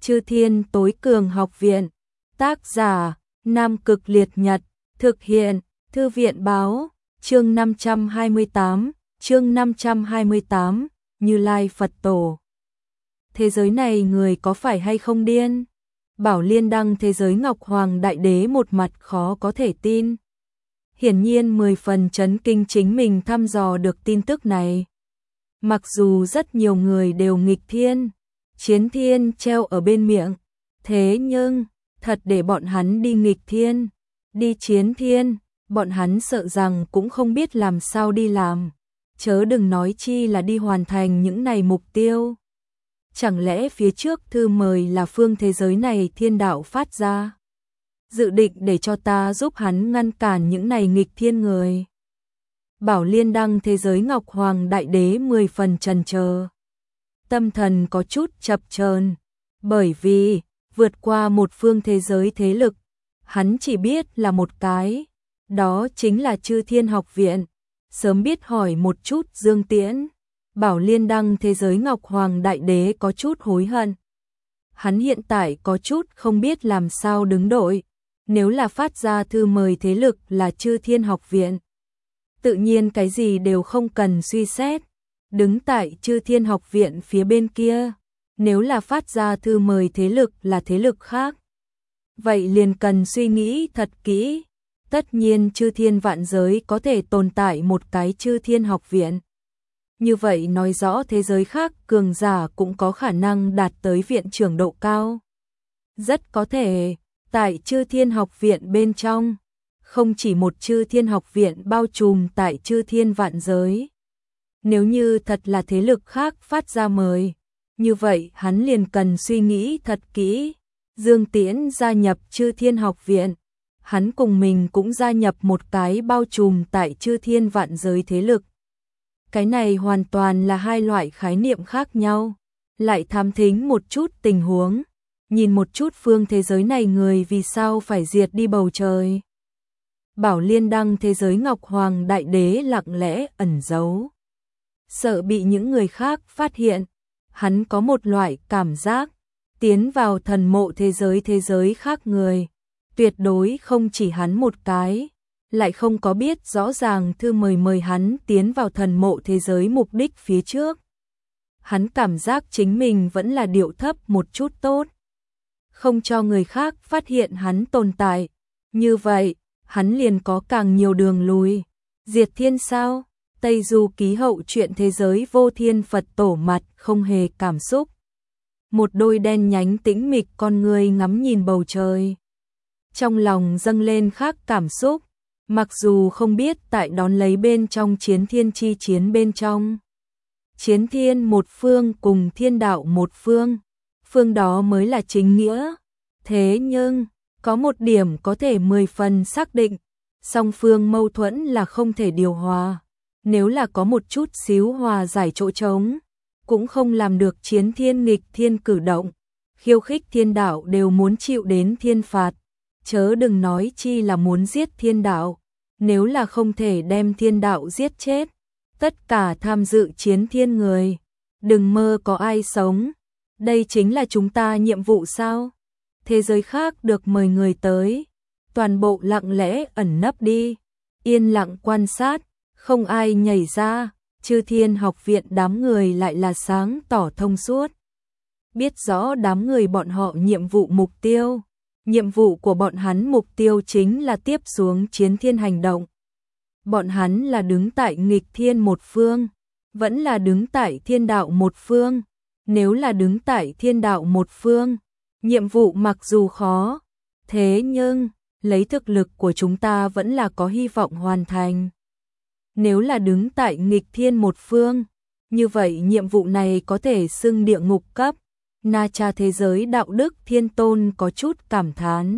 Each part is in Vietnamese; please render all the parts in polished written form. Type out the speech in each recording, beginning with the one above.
Chư Thiên Tối Cường Học Viện. Tác giả: Nam Cực Liệt Nhật. Thực hiện: Thư viện báo. Chương 528, Như Lai Phật Tổ. Thế giới này người có phải hay không điên? Bảo Liên Đăng thế giới Ngọc Hoàng Đại Đế một mặt khó có thể tin. Hiển nhiên 10 phần chấn kinh chính mình thăm dò được tin tức này. Mặc dù rất nhiều người đều nghịch thiên, chiến thiên treo ở bên miệng, thế nhưng, thật để bọn hắn đi nghịch thiên, đi chiến thiên, bọn hắn sợ rằng cũng không biết làm sao đi làm, chớ đừng nói chi là đi hoàn thành những này mục tiêu. Chẳng lẽ phía trước thư mời là phương thế giới này thiên đạo phát ra? Dự định để cho ta giúp hắn ngăn cản những này nghịch thiên người. Bảo Liên Đăng thế giới Ngọc Hoàng Đại Đế 10 phần chần chờ. Tâm thần có chút chập chờn, bởi vì vượt qua một phương thế giới thế lực, hắn chỉ biết là một cái, đó chính là Chư Thiên Học Viện. Sớm biết hỏi một chút Dương Tiễn, Bảo Liên Đăng thế giới Ngọc Hoàng Đại Đế có chút hối hận. Hắn hiện tại có chút không biết làm sao đứng đội, nếu là phát ra thư mời thế lực là Chư Thiên Học Viện. Tự nhiên cái gì đều không cần suy xét, đứng tại Chư Thiên Học Viện phía bên kia, nếu là phát ra thư mời thế lực là thế lực khác. Vậy liền cần suy nghĩ thật kỹ, tất nhiên Chư Thiên vạn giới có thể tồn tại một cái Chư Thiên Học Viện. Như vậy nói rõ thế giới khác cường giả cũng có khả năng đạt tới viện trưởng độ cao. Rất có thể, tại Chư Thiên Học Viện bên trong, không chỉ một Chư Thiên Học Viện bao trùm tại Chư Thiên vạn giới. Nếu như thật là thế lực khác phát ra mời, như vậy hắn liền cần suy nghĩ thật kỹ. Dương Tiễn gia nhập Chư Thiên Học Viện, hắn cùng mình cũng gia nhập một cái bao trùm tại Chư Thiên vạn giới thế lực. Cái này hoàn toàn là hai loại khái niệm khác nhau. Lại thám thính một chút tình huống, nhìn một chút phương thế giới này người vì sao phải diệt đi bầu trời. Bảo Liên Đăng thế giới Ngọc Hoàng Đại Đế lặng lẽ ẩn giấu, sợ bị những người khác phát hiện. Hắn có một loại cảm giác, tiến vào thần mộ thế giới khác người, tuyệt đối không chỉ hắn một cái, lại không có biết rõ ràng thư mời hắn tiến vào thần mộ thế giới mục đích phía trước. Hắn cảm giác chính mình vẫn là điệu thấp một chút tốt, không cho người khác phát hiện hắn tồn tại. Như vậy, hắn liền có càng nhiều đường lùi. Diệt thiên sao? Tây Du Ký Hậu chuyện thế giới Vô Thiên Phật Tổ mặt không hề cảm xúc. Một đôi đen nhánh tĩnh mịch con người ngắm nhìn bầu trời. Trong lòng dâng lên khác cảm xúc, mặc dù không biết tại đón lấy bên trong chiến thiên chi chiến bên trong. Chiến thiên một phương cùng thiên đạo một phương, phương đó mới là chính nghĩa. Thế nhưng, có một điểm có thể 10 phần xác định, song phương mâu thuẫn là không thể điều hòa. Nếu là có một chút xíu hòa giải chỗ trống, cũng không làm được chiến thiên nghịch thiên cử động, khiêu khích thiên đạo đều muốn chịu đến thiên phạt, chớ đừng nói chi là muốn giết thiên đạo. Nếu là không thể đem thiên đạo giết chết, tất cả tham dự chiến thiên người, đừng mơ có ai sống. Đây chính là chúng ta nhiệm vụ sao? Thế giới khác được mời người tới, toàn bộ lặng lẽ ẩn nấp đi, yên lặng quan sát, không ai nhảy ra. Chư Thiên Học Viện đám người lại là sáng tỏ thông suốt, biết rõ đám người bọn họ nhiệm vụ mục tiêu. Nhiệm vụ của bọn hắn mục tiêu chính là tiếp xuống chiến thiên hành động. Bọn hắn là đứng tại nghịch thiên một phương, vẫn là đứng tại thiên đạo một phương. Nếu là đứng tại thiên đạo một phương, nhiệm vụ mặc dù khó, thế nhưng lấy thực lực của chúng ta vẫn là có hy vọng hoàn thành. Nếu là đứng tại nghịch thiên một phương, như vậy nhiệm vụ này có thể xưng địa ngục cấp. Na Cha thế giới đạo đức thiên tôn có chút cảm thán,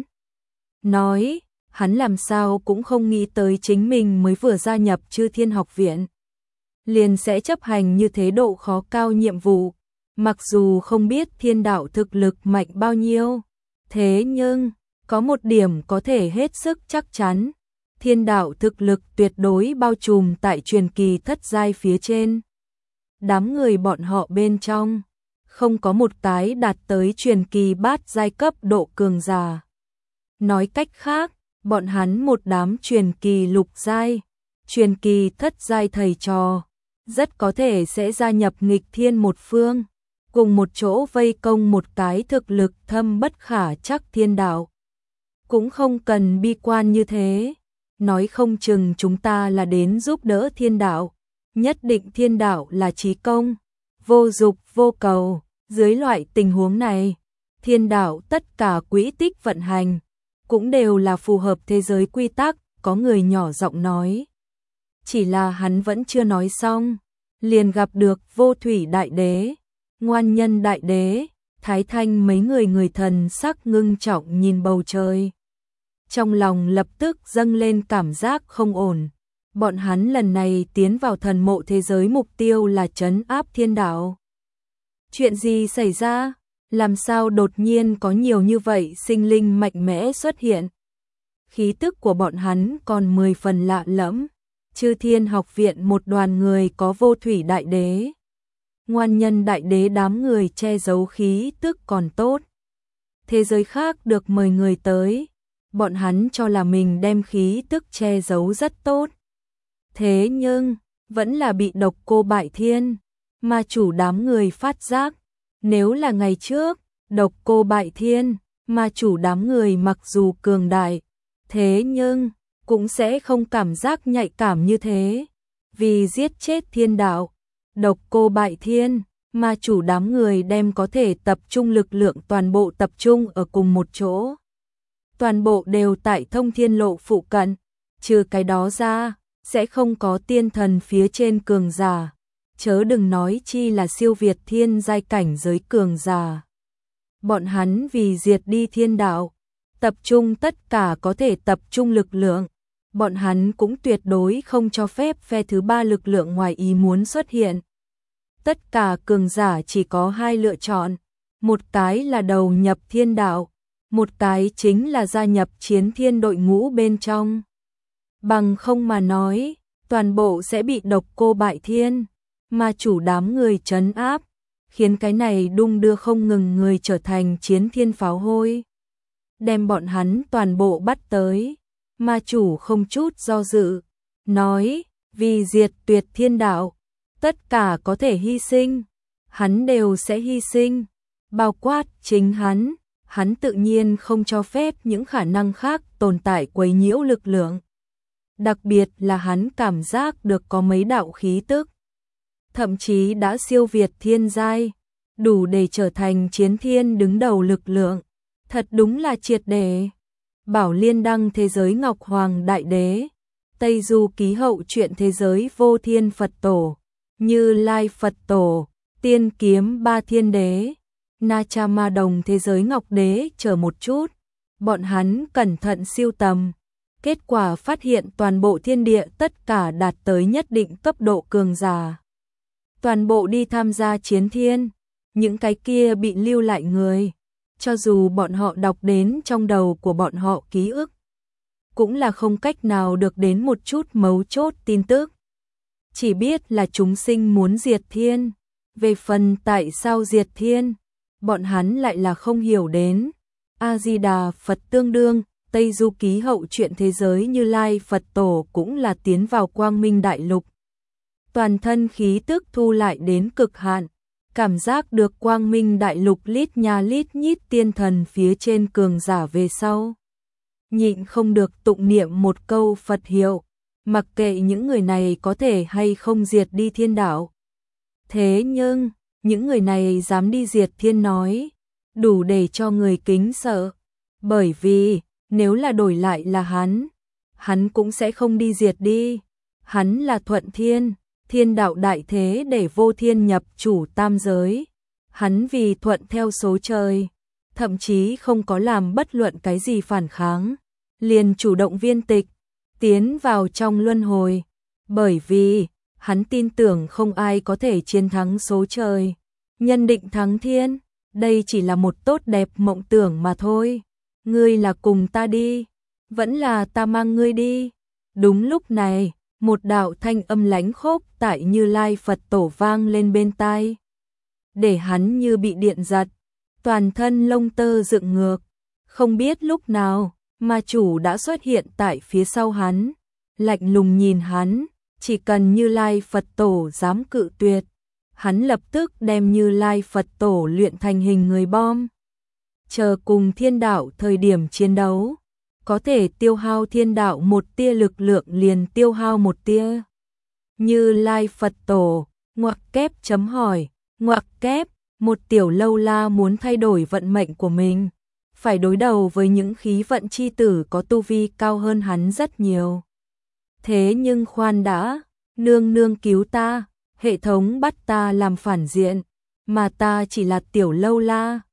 nói, hắn làm sao cũng không nghĩ tới chính mình mới vừa gia nhập Chư Thiên Học Viện, liền sẽ chấp hành như thế độ khó cao nhiệm vụ. Mặc dù không biết thiên đạo thực lực mạnh bao nhiêu, thế nhưng, có một điểm có thể hết sức chắc chắn, thiên đạo thực lực tuyệt đối bao trùm tại truyền kỳ thất giai phía trên. Đám người bọn họ bên trong, không có một cái đạt tới truyền kỳ bát giai cấp độ cường giả. Nói cách khác, bọn hắn một đám truyền kỳ lục giai, truyền kỳ thất giai thầy trò, rất có thể sẽ gia nhập nghịch thiên một phương, cùng một chỗ vây công một cái thực lực thâm bất khả trắc thiên đạo. Cũng không cần bi quan như thế, nói không chừng chúng ta là đến giúp đỡ thiên đạo, nhất định thiên đạo là chí công, vô dục vô cầu, dưới loại tình huống này, thiên đạo tất cả quỹ tích vận hành, cũng đều là phù hợp thế giới quy tắc, có người nhỏ giọng nói. Chỉ là hắn vẫn chưa nói xong, liền gặp được Vô Thủy Đại Đế, Ngoan Nhân Đại Đế, Thái Thanh mấy người thần sắc ngưng trọng nhìn bầu trời. Trong lòng lập tức dâng lên cảm giác không ổn. Bọn hắn lần này tiến vào thần mộ thế giới mục tiêu là trấn áp thiên đạo. Chuyện gì xảy ra? Làm sao đột nhiên có nhiều như vậy sinh linh mạnh mẽ xuất hiện? Khí tức của bọn hắn còn 10 phần lạ lẫm. Chư Thiên Học viện một đoàn người có Vô Thủy Đại Đế, Ngoan Nhân Đại Đế, đám người che giấu khí tức còn tốt. Thế giới khác được mời người tới, bọn hắn cho là mình đem khí tức che giấu rất tốt. Thế nhưng, vẫn là bị Độc Cô Bại Thiên, ma chủ đám người phát giác. Nếu là ngày trước, Độc Cô Bại Thiên, ma chủ đám người mặc dù cường đại, thế nhưng cũng sẽ không cảm giác nhạy cảm như thế. Vì giết chết thiên đạo, Độc Cô Bại Thiên, ma chủ đám người đem có thể tập trung lực lượng toàn bộ tập trung ở cùng một chỗ. Toàn bộ đều tại Thông Thiên Lộ phụ cận, trừ cái đó ra, sẽ không có tiên thần phía trên cường giả. Chớ đừng nói chi là siêu việt thiên giai cảnh giới cường giả. Bọn hắn vì diệt đi thiên đạo, tập trung tất cả có thể tập trung lực lượng. Bọn hắn cũng tuyệt đối không cho phép phe thứ ba lực lượng ngoài ý muốn xuất hiện. Tất cả cường giả chỉ có hai lựa chọn, một cái là đầu nhập thiên đạo, một cái chính là gia nhập chiến thiên đội ngũ bên trong. Bằng không mà nói, toàn bộ sẽ bị Độc Cô Bại Thiên, ma chủ đám người trấn áp, khiến cái này đung đưa không ngừng người trở thành chiến thiên pháo hôi. Đem bọn hắn toàn bộ bắt tới, ma chủ không chút do dự, nói, vì diệt tuyệt thiên đạo, tất cả có thể hy sinh, hắn đều sẽ hy sinh, bao quát chính hắn tự nhiên không cho phép những khả năng khác tồn tại quấy nhiễu lực lượng. Đặc biệt là hắn cảm giác được có mấy đạo khí tức, thậm chí đã siêu việt thiên giai, đủ để trở thành chiến thiên đứng đầu lực lượng. Thật đúng là triệt để. Bảo Liên Đăng thế giới Ngọc Hoàng Đại Đế, Tây Du Ký Hậu truyện thế giới Vô Thiên Phật Tổ, Như Lai Phật Tổ, Tiên Kiếm Ba Thiên Đế, Na Cha Ma Đồng thế giới Ngọc Đế chờ một chút. Bọn hắn cẩn thận siêu tầm, kết quả phát hiện toàn bộ thiên địa tất cả đạt tới nhất định cấp độ cường giả. Toàn bộ đi tham gia chiến thiên, những cái kia bị lưu lại người, cho dù bọn họ đọc đến trong đầu của bọn họ ký ức, cũng là không cách nào được đến một chút mấu chốt tin tức. Chỉ biết là chúng sinh muốn diệt thiên, về phần tại sao diệt thiên, bọn hắn lại là không hiểu đến. A-di-đà Phật tương đương, Tây Du Ký Hậu truyện thế giới Như Lai Phật Tổ cũng là tiến vào quang minh đại lục. Toàn thân khí tức thu lại đến cực hạn, cảm giác được quang minh đại lục lít nha lít nhít tiên thần phía trên cường giả về sau. Nhịn không được tụng niệm một câu Phật hiệu, mặc kệ những người này có thể hay không diệt đi thiên đạo. Thế nhưng, những người này dám đi diệt thiên nói, đủ để cho người kính sợ. Bởi vì, nếu là đổi lại là hắn cũng sẽ không đi diệt đi. Hắn là thuận thiên, thiên đạo đại thế để vô thiên nhập chủ tam giới. Hắn vì thuận theo số trời, thậm chí không có làm bất luận cái gì phản kháng, liền chủ động viên tịch, tiến vào trong luân hồi. Bởi vì, hắn tin tưởng không ai có thể chiến thắng số trời, nhân định thắng thiên. Đây chỉ là một tốt đẹp mộng tưởng mà thôi. Ngươi là cùng ta đi, vẫn là ta mang ngươi đi. Đúng lúc này, một đạo thanh âm lãnh khốc tại Như Lai Phật Tổ vang lên bên tai. để hắn như bị điện giật, toàn thân lông tơ dựng ngược. Không biết lúc nào, ma chủ đã xuất hiện tại phía sau hắn, lạnh lùng nhìn hắn, chỉ cần Như Lai Phật Tổ dám cự tuyệt, hắn lập tức đem Như Lai Phật Tổ luyện thành hình người bom. Chờ cùng thiên đạo thời điểm chiến đấu, có thể tiêu hao thiên đạo một tia lực lượng liền tiêu hao một tia. Như Lai Phật Tổ, ngoặc kép chấm hỏi, ngoặc kép, một tiểu lâu la muốn thay đổi vận mệnh của mình, phải đối đầu với những khí vận chi tử có tu vi cao hơn hắn rất nhiều. Thế nhưng khoan đã, nương nương cứu ta, hệ thống bắt ta làm phản diện, mà ta chỉ là tiểu lâu la,